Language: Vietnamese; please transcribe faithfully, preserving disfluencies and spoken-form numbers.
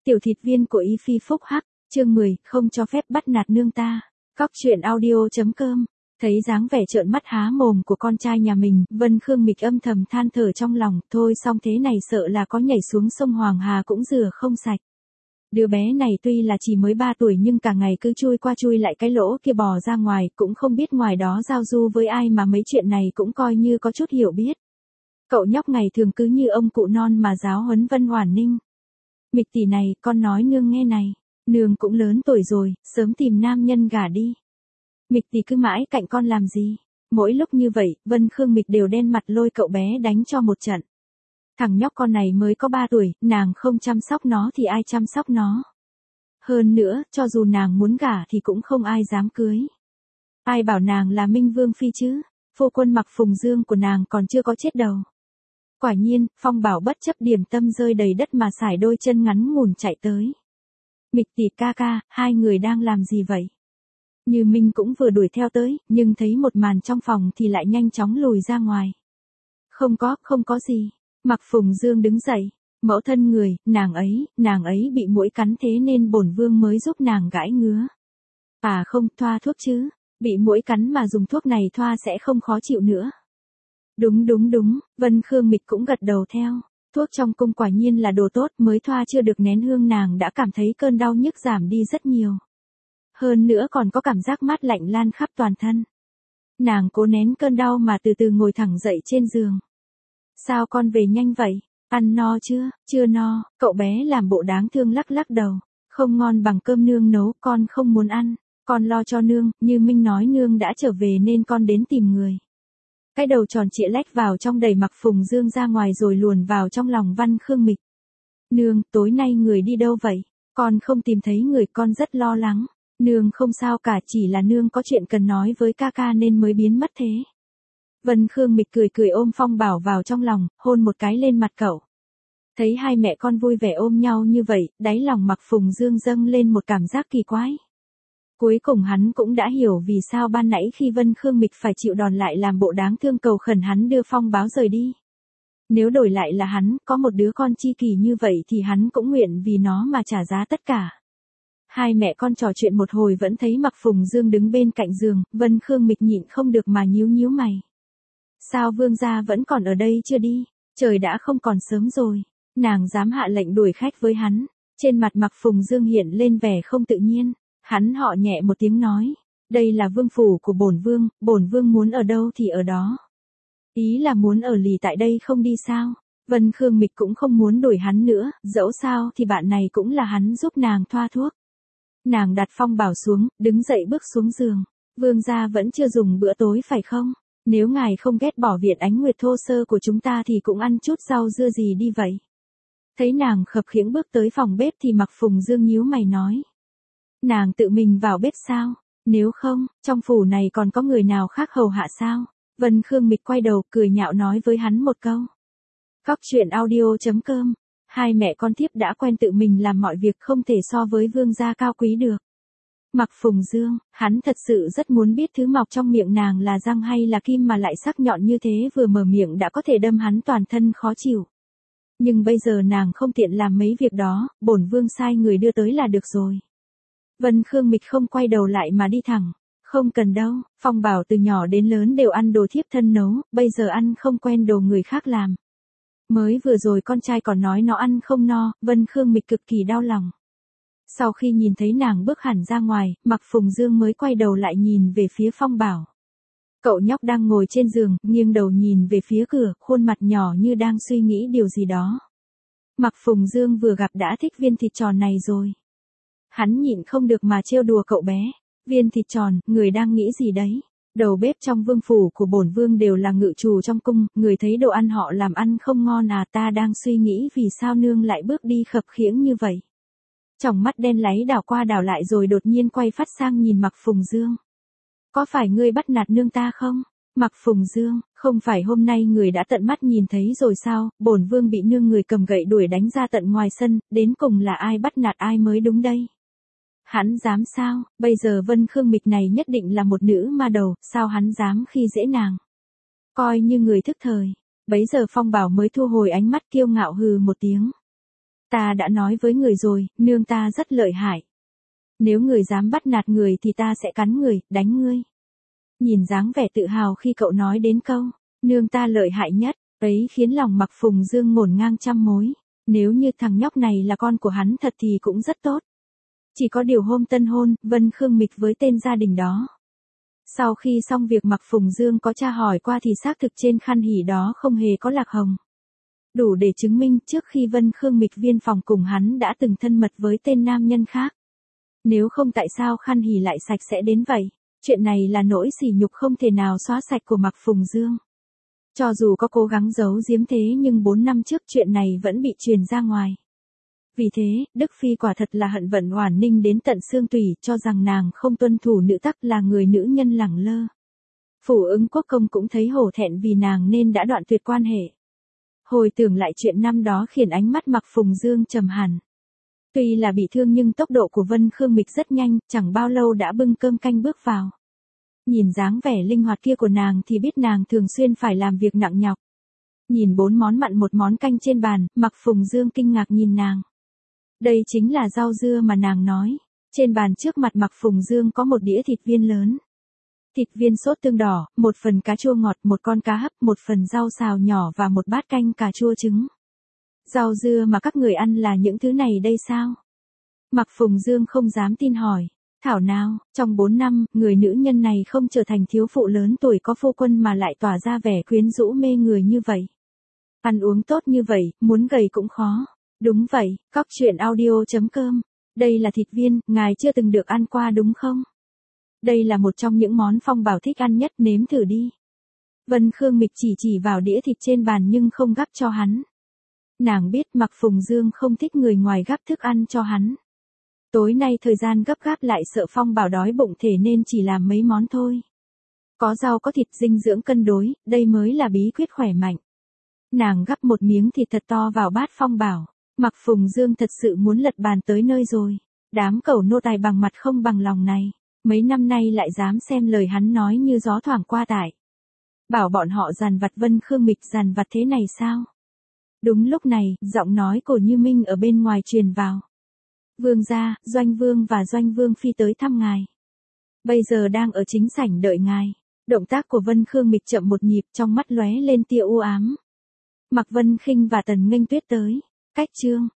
Tiểu thịt viên của Y Phi Phúc Hắc, chương mười, không cho phép bắt nạt nương ta. Cóc truyện audio.com. Thấy dáng vẻ trợn mắt há mồm của con trai nhà mình, Vân Khương Mịch âm thầm than thở trong lòng, thôi xong thế này sợ là có nhảy xuống sông Hoàng Hà cũng rửa không sạch. Đứa bé này tuy là chỉ mới ba tuổi nhưng cả ngày cứ chui qua chui lại cái lỗ kia bò ra ngoài, cũng không biết ngoài đó giao du với ai mà mấy chuyện này cũng coi như có chút hiểu biết. Cậu nhóc ngày thường cứ như ông cụ non mà giáo huấn Vân Hoản Ninh. Mịch tỷ này, con nói nương nghe này, nương cũng lớn tuổi rồi, sớm tìm nam nhân gả đi. Mịch tỷ cứ mãi cạnh con làm gì? Mỗi lúc như vậy, Vân Khương Mịch đều đen mặt lôi cậu bé đánh cho một trận. Thằng nhóc con này mới có ba tuổi, nàng không chăm sóc nó thì ai chăm sóc nó? Hơn nữa, cho dù nàng muốn gả thì cũng không ai dám cưới. Ai bảo nàng là Minh Vương Phi chứ? Phu quân Mặc Phùng Dương của nàng còn chưa có chết đầu. Quả nhiên, Phong Bảo bất chấp điểm tâm rơi đầy đất mà sải đôi chân ngắn ngủn chạy tới. Mịch tỷ ca ca, hai người đang làm gì vậy? Như Minh cũng vừa đuổi theo tới, nhưng thấy một màn trong phòng thì lại nhanh chóng lùi ra ngoài. Không có, không có gì. Mặc Phùng Dương đứng dậy. Mẫu thân người, nàng ấy, nàng ấy bị muỗi cắn thế nên bổn vương mới giúp nàng gãi ngứa. À không, thoa thuốc chứ. Bị muỗi cắn mà dùng thuốc này thoa sẽ không khó chịu nữa. Đúng đúng đúng, Vân Khương Mịch cũng gật đầu theo. Thuốc trong cung quả nhiên là đồ tốt, mới thoa chưa được nén hương nàng đã cảm thấy cơn đau nhức giảm đi rất nhiều. Hơn nữa còn có cảm giác mát lạnh lan khắp toàn thân. Nàng cố nén cơn đau mà từ từ ngồi thẳng dậy trên giường. Sao con về nhanh vậy? Ăn no chưa? Chưa no, cậu bé làm bộ đáng thương lắc lắc đầu. Không ngon bằng cơm nương nấu, con không muốn ăn. Con lo cho nương, Như Minh nói nương đã trở về nên con đến tìm người. Cái đầu tròn trịa lách vào trong đẩy Mặc Phùng Dương ra ngoài rồi luồn vào trong lòng Văn Khương Mịch. Nương, tối nay người đi đâu vậy? Con không tìm thấy người, con rất lo lắng. Nương không sao cả, chỉ là nương có chuyện cần nói với ca ca nên mới biến mất thế. Vân Khương Mịch cười cười ôm Phong Bảo vào trong lòng, hôn một cái lên mặt cậu. Thấy hai mẹ con vui vẻ ôm nhau như vậy, đáy lòng Mặc Phùng Dương dâng lên một cảm giác kỳ quái. Cuối cùng hắn cũng đã hiểu vì sao ban nãy khi Vân Khương Mịch phải chịu đòn lại làm bộ đáng thương cầu khẩn hắn đưa Phong Báo rời đi. Nếu đổi lại là hắn, có một đứa con chi kỷ như vậy thì hắn cũng nguyện vì nó mà trả giá tất cả. Hai mẹ con trò chuyện một hồi vẫn thấy Mặc Phùng Dương đứng bên cạnh giường, Vân Khương Mịch nhịn không được mà nhíu nhíu mày. Sao vương gia vẫn còn ở đây chưa đi? Trời đã không còn sớm rồi. Nàng dám hạ lệnh đuổi khách với hắn. Trên mặt Mặc Phùng Dương hiện lên vẻ không tự nhiên. Hắn họ nhẹ một tiếng nói, đây là vương phủ của bổn vương, bổn vương muốn ở đâu thì ở đó. Ý là muốn ở lì tại đây không đi sao? Vân Khương Mịch cũng không muốn đuổi hắn nữa, dẫu sao thì bạn này cũng là hắn giúp nàng thoa thuốc. Nàng đặt Phong Bảo xuống, đứng dậy bước xuống giường. Vương gia vẫn chưa dùng bữa tối phải không? Nếu ngài không ghét bỏ Viện Ánh Nguyệt thô sơ của chúng ta thì cũng ăn chút rau dưa gì đi vậy. Thấy nàng khập khiễng bước tới phòng bếp thì Mặc Phùng Dương nhíu mày nói. Nàng tự mình vào bếp sao? Nếu không, trong phủ này còn có người nào khác hầu hạ sao? Vân Khương Mịch quay đầu cười nhạo nói với hắn một câu. Cóc truyện audio.com. Hai mẹ con thiếp đã quen tự mình làm mọi việc không thể so với vương gia cao quý được. Mặc Phùng Dương, hắn thật sự rất muốn biết thứ mọc trong miệng nàng là răng hay là kim mà lại sắc nhọn như thế, vừa mở miệng đã có thể đâm hắn toàn thân khó chịu. Nhưng bây giờ nàng không tiện làm mấy việc đó, bổn vương sai người đưa tới là được rồi. Vân Khương Mịch không quay đầu lại mà đi thẳng. Không cần đâu, Phong Bảo từ nhỏ đến lớn đều ăn đồ thiếp thân nấu, bây giờ ăn không quen đồ người khác làm. Mới vừa rồi con trai còn nói nó ăn không no, Vân Khương Mịch cực kỳ đau lòng. Sau khi nhìn thấy nàng bước hẳn ra ngoài, Mặc Phùng Dương mới quay đầu lại nhìn về phía Phong Bảo. Cậu nhóc đang ngồi trên giường, nghiêng đầu nhìn về phía cửa, khuôn mặt nhỏ như đang suy nghĩ điều gì đó. Mặc Phùng Dương vừa gặp đã thích viên thịt tròn này rồi. Hắn nhịn không được mà trêu đùa cậu bé. Viên thịt tròn, người đang nghĩ gì đấy? Đầu bếp trong vương phủ của bổn vương đều là ngự trù trong cung, người thấy đồ ăn họ làm ăn không ngon à? Ta đang suy nghĩ vì sao nương lại bước đi khập khiễng như vậy. Tròng mắt đen láy đảo qua đảo lại rồi đột nhiên quay phát sang nhìn Mặc Phùng Dương. Có phải ngươi bắt nạt nương ta không? Mặc Phùng Dương, không phải hôm nay người đã tận mắt nhìn thấy rồi sao? Bổn vương bị nương người cầm gậy đuổi đánh ra tận ngoài sân, đến cùng là ai bắt nạt ai mới đúng đây? Hắn dám sao? Bây giờ Vân Khương Mịch này nhất định là một nữ ma đầu, sao hắn dám khi dễ nàng? Coi như người thức thời. Bấy giờ Phong Bảo mới thu hồi ánh mắt kiêu ngạo hừ một tiếng. Ta đã nói với người rồi, nương ta rất lợi hại. Nếu người dám bắt nạt người thì ta sẽ cắn người, đánh ngươi. Nhìn dáng vẻ tự hào khi cậu nói đến câu, nương ta lợi hại nhất, ấy khiến lòng Mạc Phùng Dương ngổn ngang trăm mối. Nếu như thằng nhóc này là con của hắn thật thì cũng rất tốt. Chỉ có điều hôm tân hôn, Vân Khương Mịch với tên gia đình đó. Sau khi xong việc Mạc Phùng Dương có tra hỏi qua thì xác thực trên khăn hỉ đó không hề có lạc hồng. Đủ để chứng minh trước khi Vân Khương Mịch viên phòng cùng hắn đã từng thân mật với tên nam nhân khác. Nếu không tại sao khăn hỉ lại sạch sẽ đến vậy? Chuyện này là nỗi sỉ nhục không thể nào xóa sạch của Mạc Phùng Dương. Cho dù có cố gắng giấu giếm thế nhưng bốn năm trước chuyện này vẫn bị truyền ra ngoài. Vì thế, Đức Phi quả thật là hận vận Oản Ninh đến tận xương tủy, cho rằng nàng không tuân thủ nữ tắc, là người nữ nhân lẳng lơ. Phủ Ứng Quốc công cũng thấy hổ thẹn vì nàng nên đã đoạn tuyệt quan hệ. Hồi tưởng lại chuyện năm đó khiến ánh mắt Mạc Phùng Dương trầm hẳn. Tuy là bị thương nhưng tốc độ của Vân Khương Mịch rất nhanh, chẳng bao lâu đã bưng cơm canh bước vào. Nhìn dáng vẻ linh hoạt kia của nàng thì biết nàng thường xuyên phải làm việc nặng nhọc. Nhìn bốn món mặn một món canh trên bàn, Mạc Phùng Dương kinh ngạc nhìn nàng. Đây chính là rau dưa mà nàng nói. Trên bàn trước mặt Mạc Phùng Dương có một đĩa thịt viên lớn. Thịt viên sốt tương đỏ, một phần cá chua ngọt, một con cá hấp, một phần rau xào nhỏ và một bát canh cà chua trứng. Rau dưa mà các người ăn là những thứ này đây sao? Mạc Phùng Dương không dám tin hỏi. Thảo nào, trong bốn năm, người nữ nhân này không trở thành thiếu phụ lớn tuổi có phu quân mà lại tỏa ra vẻ quyến rũ mê người như vậy. Ăn uống tốt như vậy, muốn gầy cũng khó. Đúng vậy, cóc truyện audio chấm com. Đây là thịt viên, ngài chưa từng được ăn qua đúng không? Đây là một trong những món Phong Bảo thích ăn nhất, nếm thử đi. Vân Khương Mịch chỉ chỉ vào đĩa thịt trên bàn nhưng không gắp cho hắn. Nàng biết Mạc Phùng Dương không thích người ngoài gắp thức ăn cho hắn. Tối nay thời gian gấp gáp lại sợ Phong Bảo đói bụng thể nên chỉ làm mấy món thôi. Có rau có thịt, dinh dưỡng cân đối, đây mới là bí quyết khỏe mạnh. Nàng gắp một miếng thịt thật to vào bát Phong Bảo. Mạc Phùng Dương thật sự muốn lật bàn tới nơi rồi. Đám cẩu nô tài bằng mặt không bằng lòng này. Mấy năm nay lại dám xem lời hắn nói như gió thoảng qua tại. Bảo bọn họ dằn vặt Vân Khương Mịch dằn vặt thế này sao? Đúng lúc này, giọng nói của Như Minh ở bên ngoài truyền vào. Vương gia, Doanh Vương và Doanh Vương Phi tới thăm ngài. Bây giờ đang ở chính sảnh đợi ngài. Động tác của Vân Khương Mịch chậm một nhịp, trong mắt lóe lên tia u ám. Mạc Vân Khinh và Tần Nghênh Tuyết tới. Cách chương